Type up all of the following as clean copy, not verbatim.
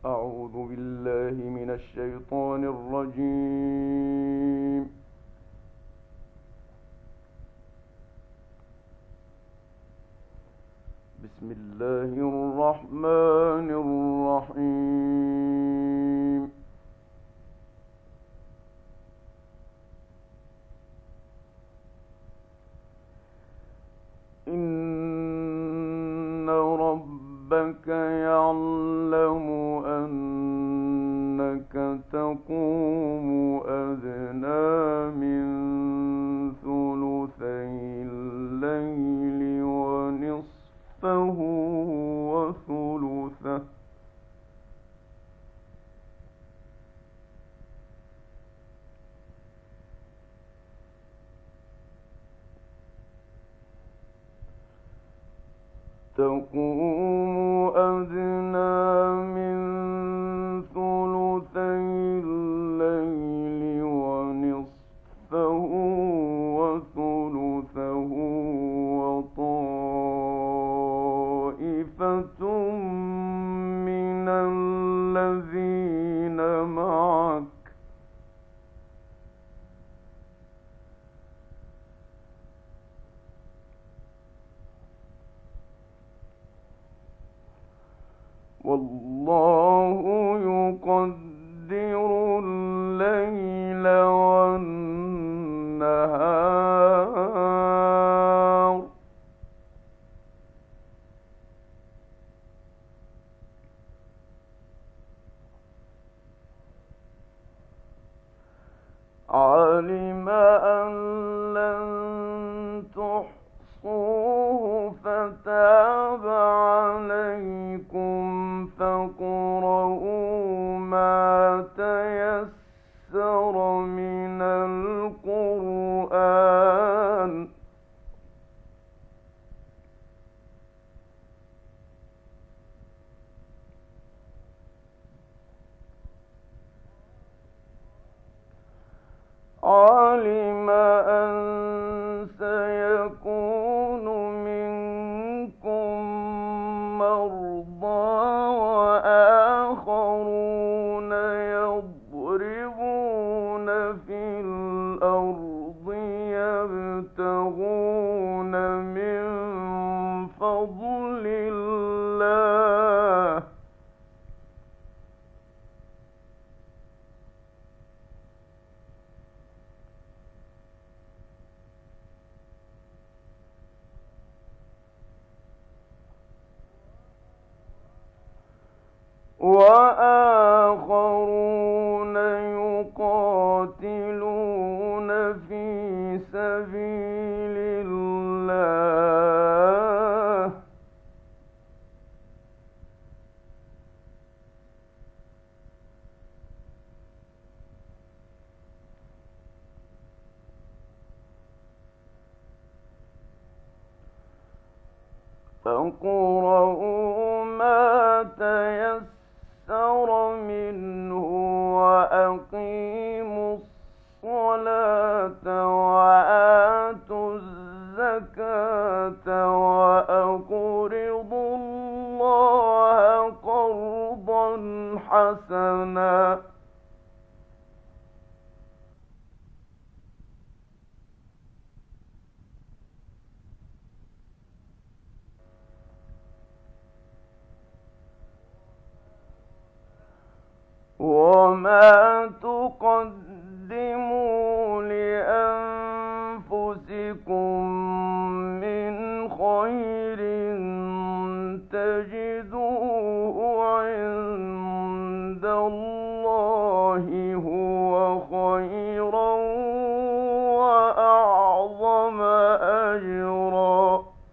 أعوذ بالله من الشيطان الرجيم. بسم الله الرحمن الرحيم. إن ربك يعلم أنك تقوم أدنى من ثلثي الليل ونصفه وثلثه تقوم أدنى من ثلثي الليل ونصفه وثلثه وطائفة من الذين معك والله يقدر الليل والنهار علم أن لن تحصوه فتاب عليكم فاقرؤوا ما تيسر من القرآن علم أن سيكون منكم مرضى وآخرون يضربون في الأرض يبتغون من فضل الله وآخرون يقاتلون في سبيل الله فاقرؤوا ما تيسر منه وأقيموا الصلاة وآتوا الزكاة وأقرضوا الله قرضا حسنا وما تقدموا لأنفسكم من خير تجدوه عند الله هو خيرا وأعظم أجرا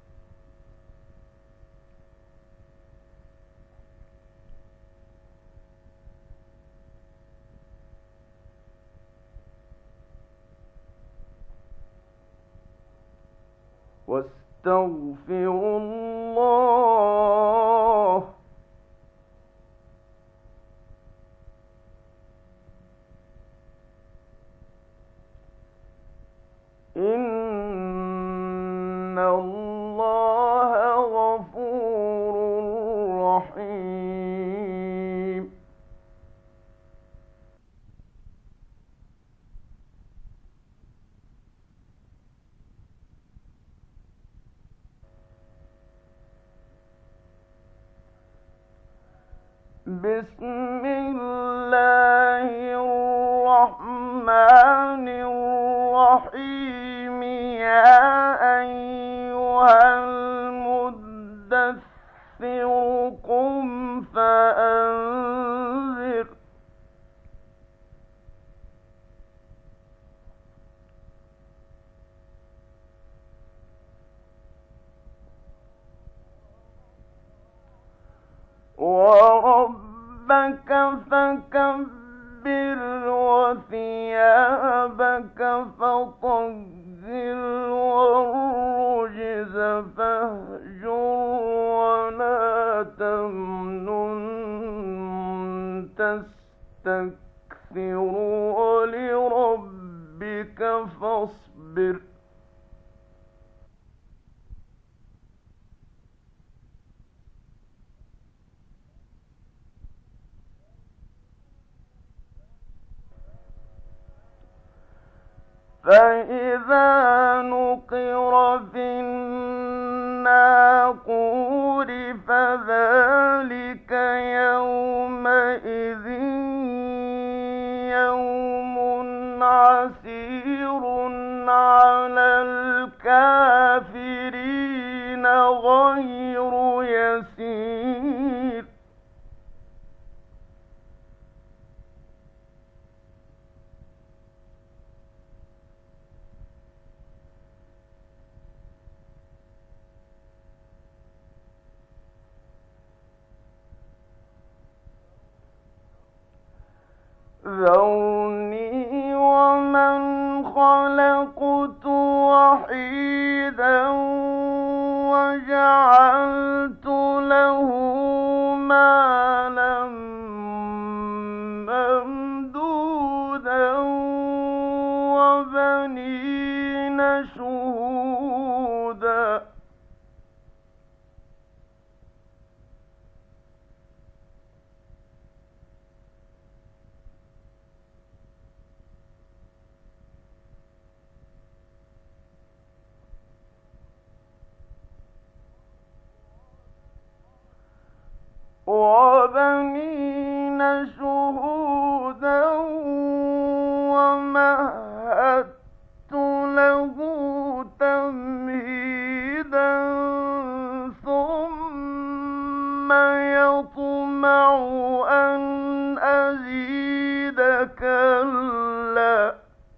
واستغفروا الله إن الله غفور رحيم بسم الله الرحمن الرحيم. يا أيها المدثر قم فأنذر وربك فكبر وثيابك فطهر والرجز فاهجر ولا تمنن تستكثر ولربك فاصبر فإذا نقر في الناقور فذلك يومئذ يوم عسير على الكافرين غير يسير ذرني ومن خلقت وحيدا وجعلت له مالا ممدودا وبنين شهودا ومهدت له تمهيدا ثم يطمع أن أزيد كلا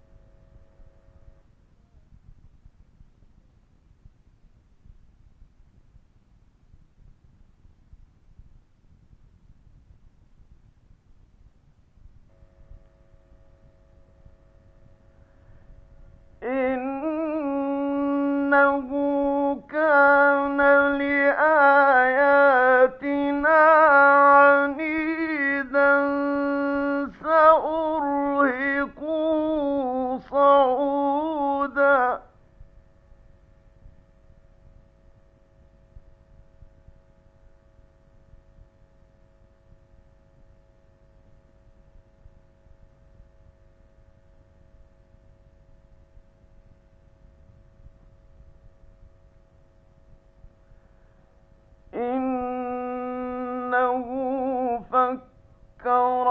إنه كان لآياتنا عنيدا سأرهقه صعودا إنه فكر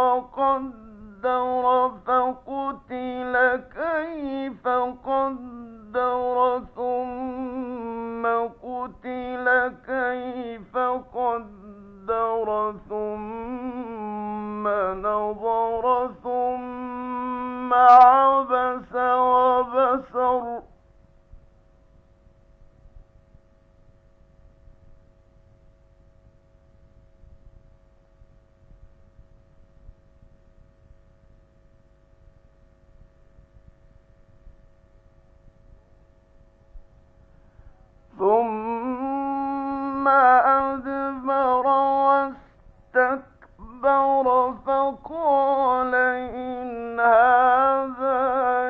وقدر فقتل كيف قدر ثم قتل كيف قدر ثم نظر ثم عبس وبسر ثم أدبر واستكبر فقال إن هذا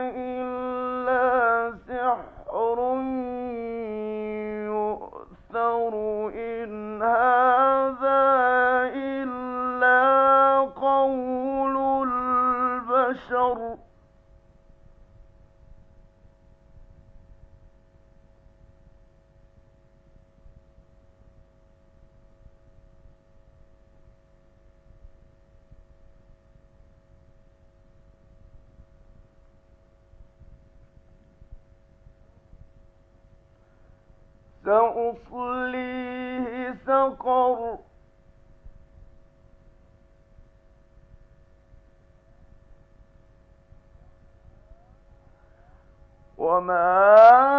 إلا سحر يؤثر إن هذا إلا قول البشر سأصليه سقر وما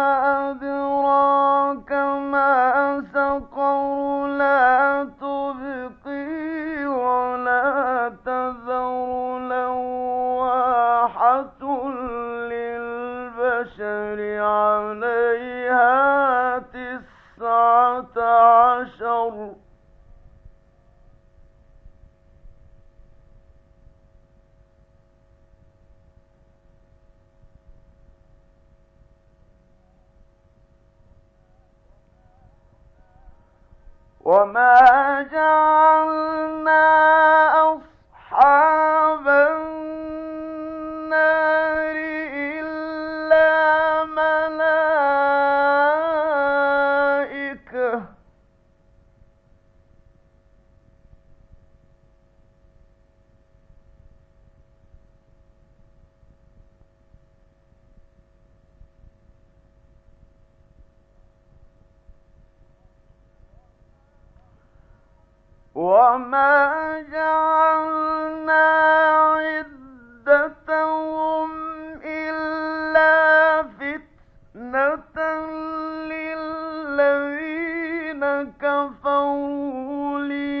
أدراك ما سقر لا تبقي ولا تذر لواحة للبشر عليها 19. وما جعلنا أصحاب النار إلا ملائكة وما جعلنا عدتهم إلا فتنة للذين كفروا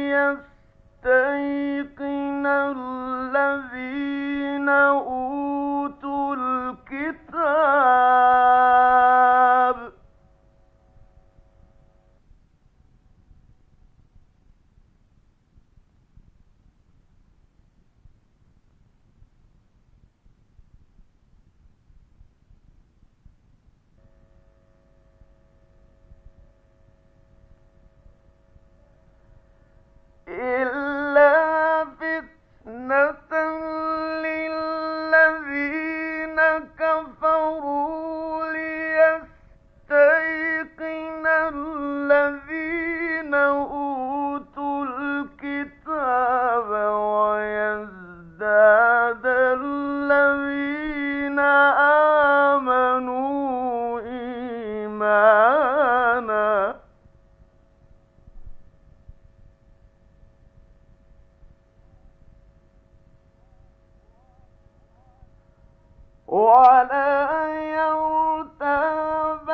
ليستيقن الذين أوتوا الكتاب إلا فتنة للذين كفروا ليستيقن الذين أوتوا الكتاب ويزداد الذين آمنوا إيمانا ولا يرتاب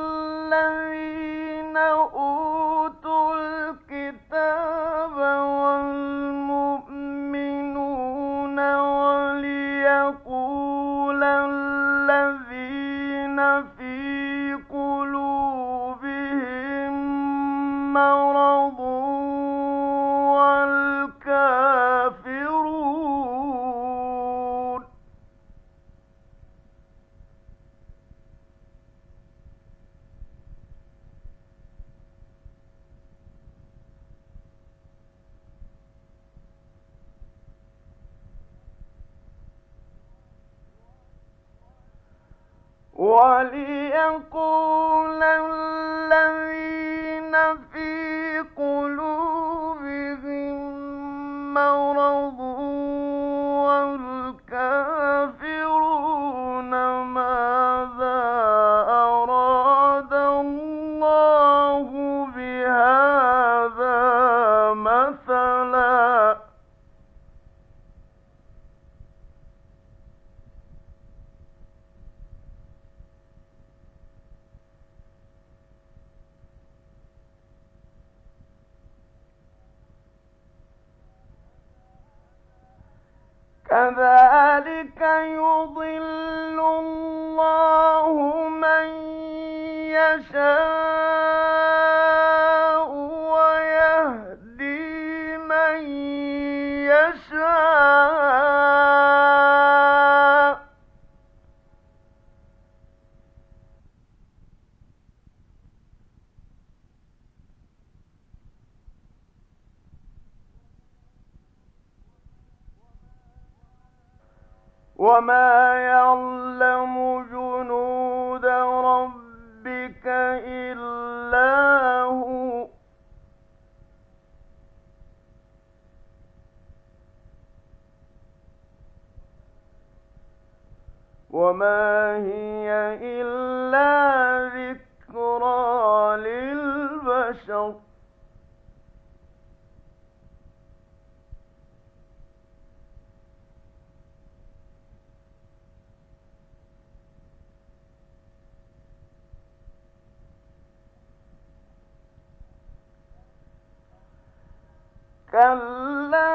الذين أوتوا الكتاب والمؤمنون وليقول الذين في قلوبهم مرض والكافرون وليقول الذين في قلوبهم مرض والكافرون ماذا أراد الله بهذا مثلا كذلك يضل الله من يشاء ويهدي من يشاء وما يعلم جنود ربك إلا هو وما هي إلا ذكرى للعالمين كلا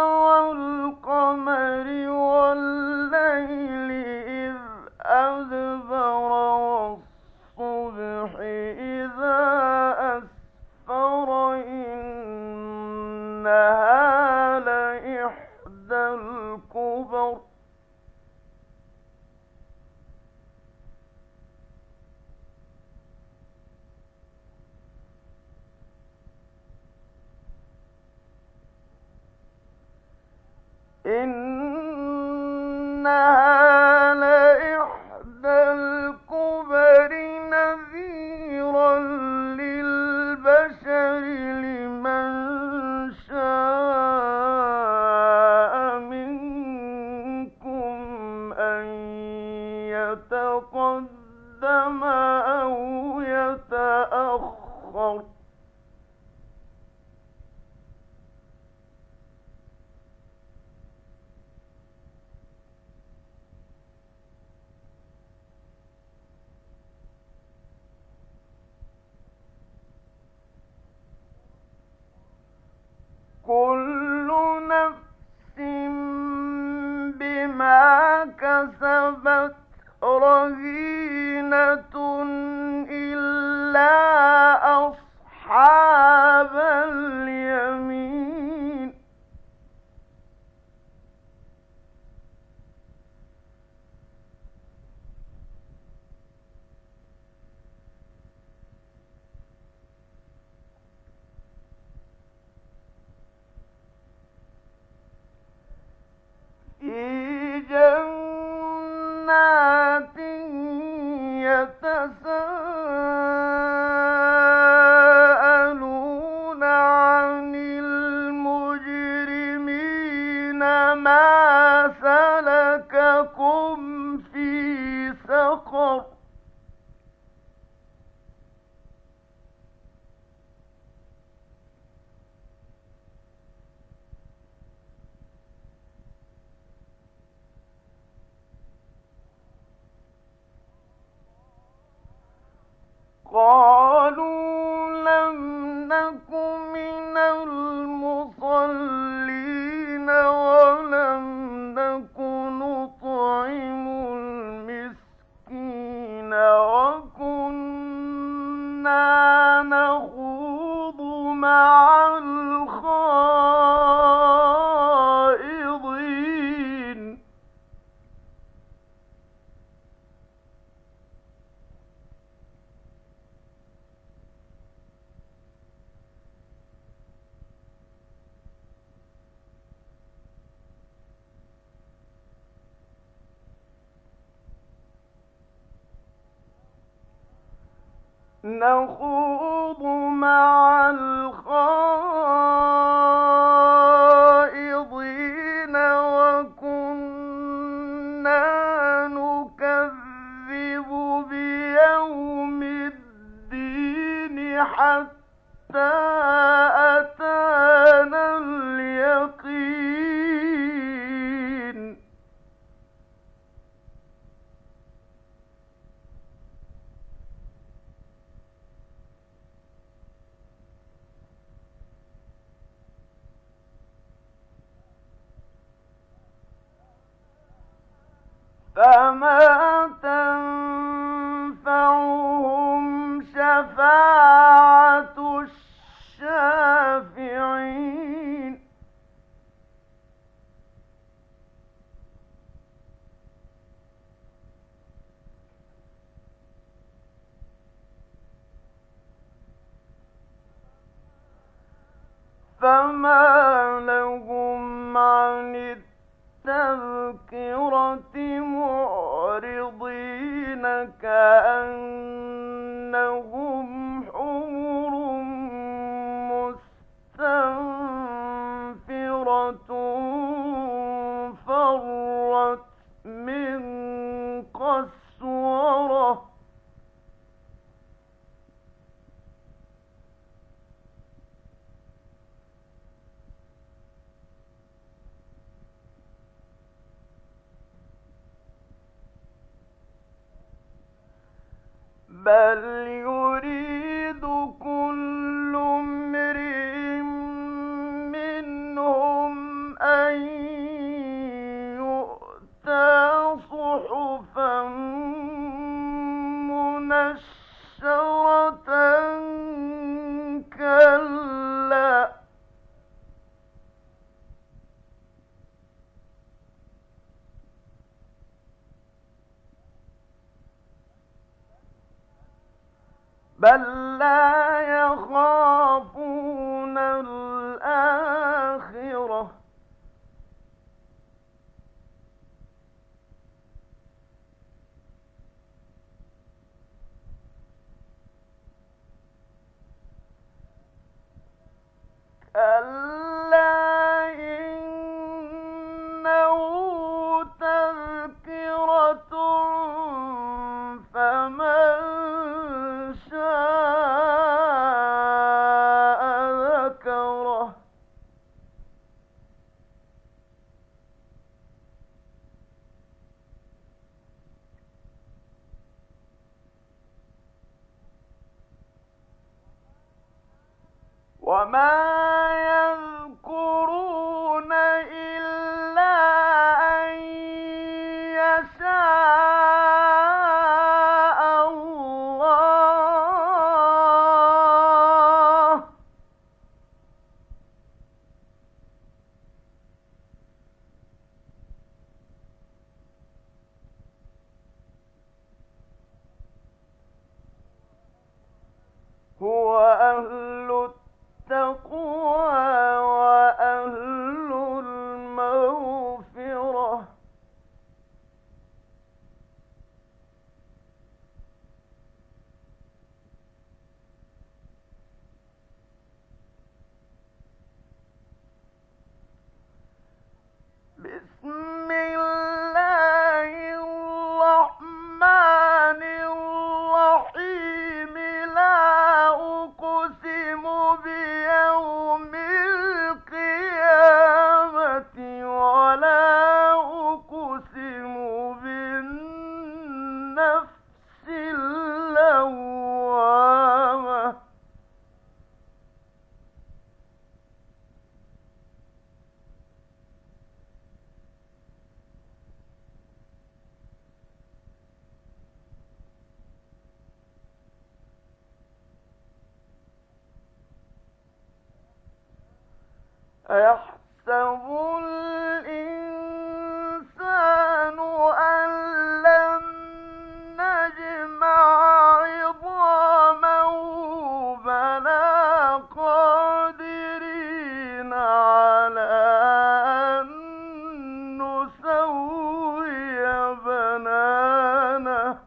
والقمر والليل إذ أدبر والصبح إذا أسفر إنها لإحدى الكبر إنها لإحدى الكبر نذيرا للبشر لمن شاء منكم أن يتقدم أو يتأخر كل نفس بما كسبت رهينة إلا أصحاب اليمين في جنات يتساءلون عن المجرمين ما سلككم في سقر قالوا لم نك من المصلين ولم نك نطعم المسكين وكنا نخوض مع الخائضين نخوض مع الخائضين وكنا نكذب بيوم الدين حتى أتانا اليقين فما تنفعهم شفاعة الشافعين فما لهم عن التذكرة معرضين كأنهم حمر مستنفرة فرت من قسورة بل يريد كل امرئ منهم بل لا يخافون الآخرة كلا إنه تذكرة فمن شاء ذكره وما يذكرون إلا أن يشاء الله هو أهل التقوى وأهل المغفرة بسم الله الرحمن الرحيم لا أقسم بيوم القيامة ولا أقسم بالنفس اللوامة أيحسب الإنسان أن لن نجمع عظامه بلى قادرين على أن نسوي بنانه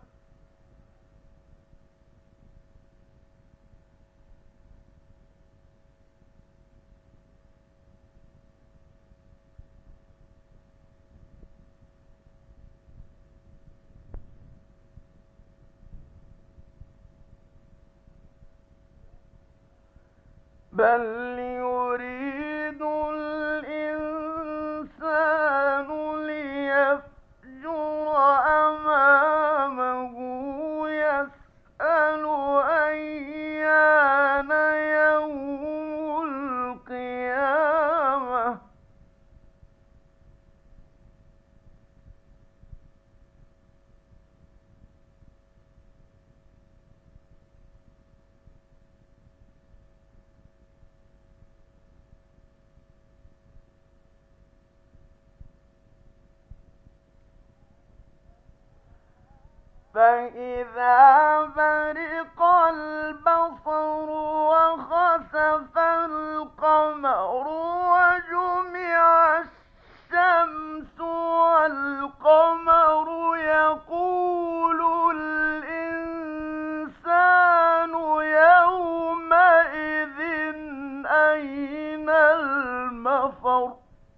بل يريد الإنسان ليفجر أمامه يسأل أيان يوم القيامة فإذا برق البصر وخسف القمر وجمع الشمس والقمر يقول الإنسان يومئذ أين المفر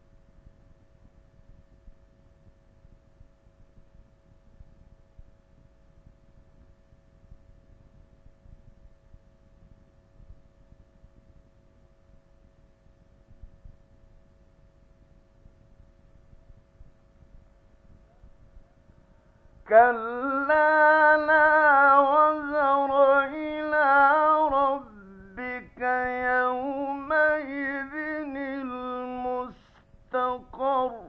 كلا لا وزر إلى ربك يومئذ المستقر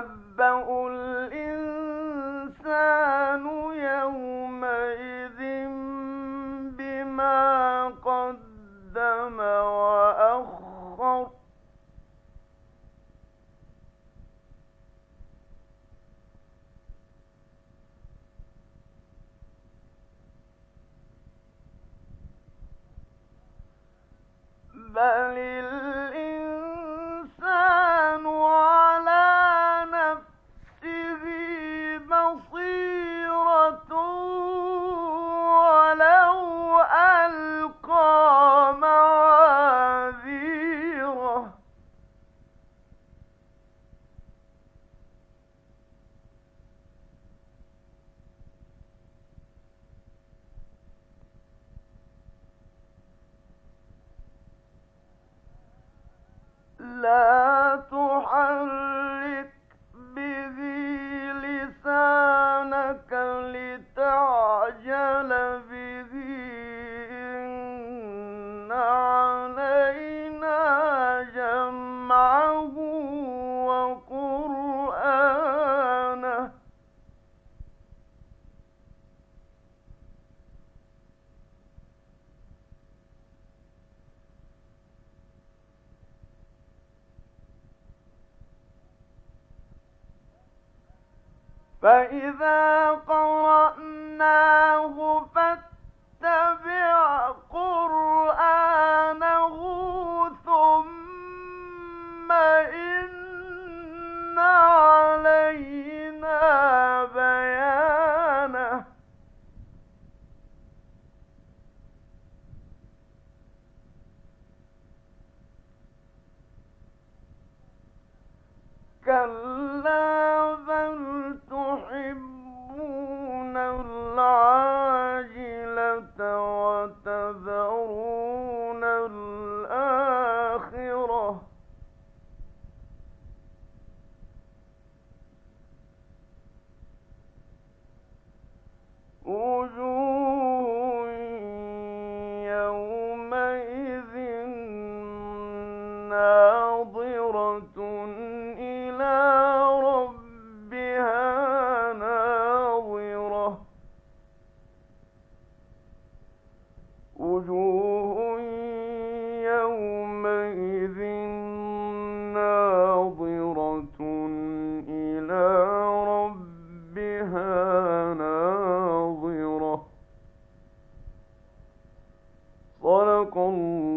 ينبأ الإنسان يومئذ ما قدم وأخر بل الإنسان على نفسه بصيرة ولو ألقى معاذيره لا تحرك به لسانك لتعجل به إن علينا جمعه وقرآنه فإذا قرأناه فاتبع قرآنه ثم إن علينا بيانه كلا بل تحبون العاجلة وتذرون الآخرة وجوه يومئذ ناظرة إلى ربها ناظرة وجوه يومئذ ناظرة إلى ربها ناظرة صدق الله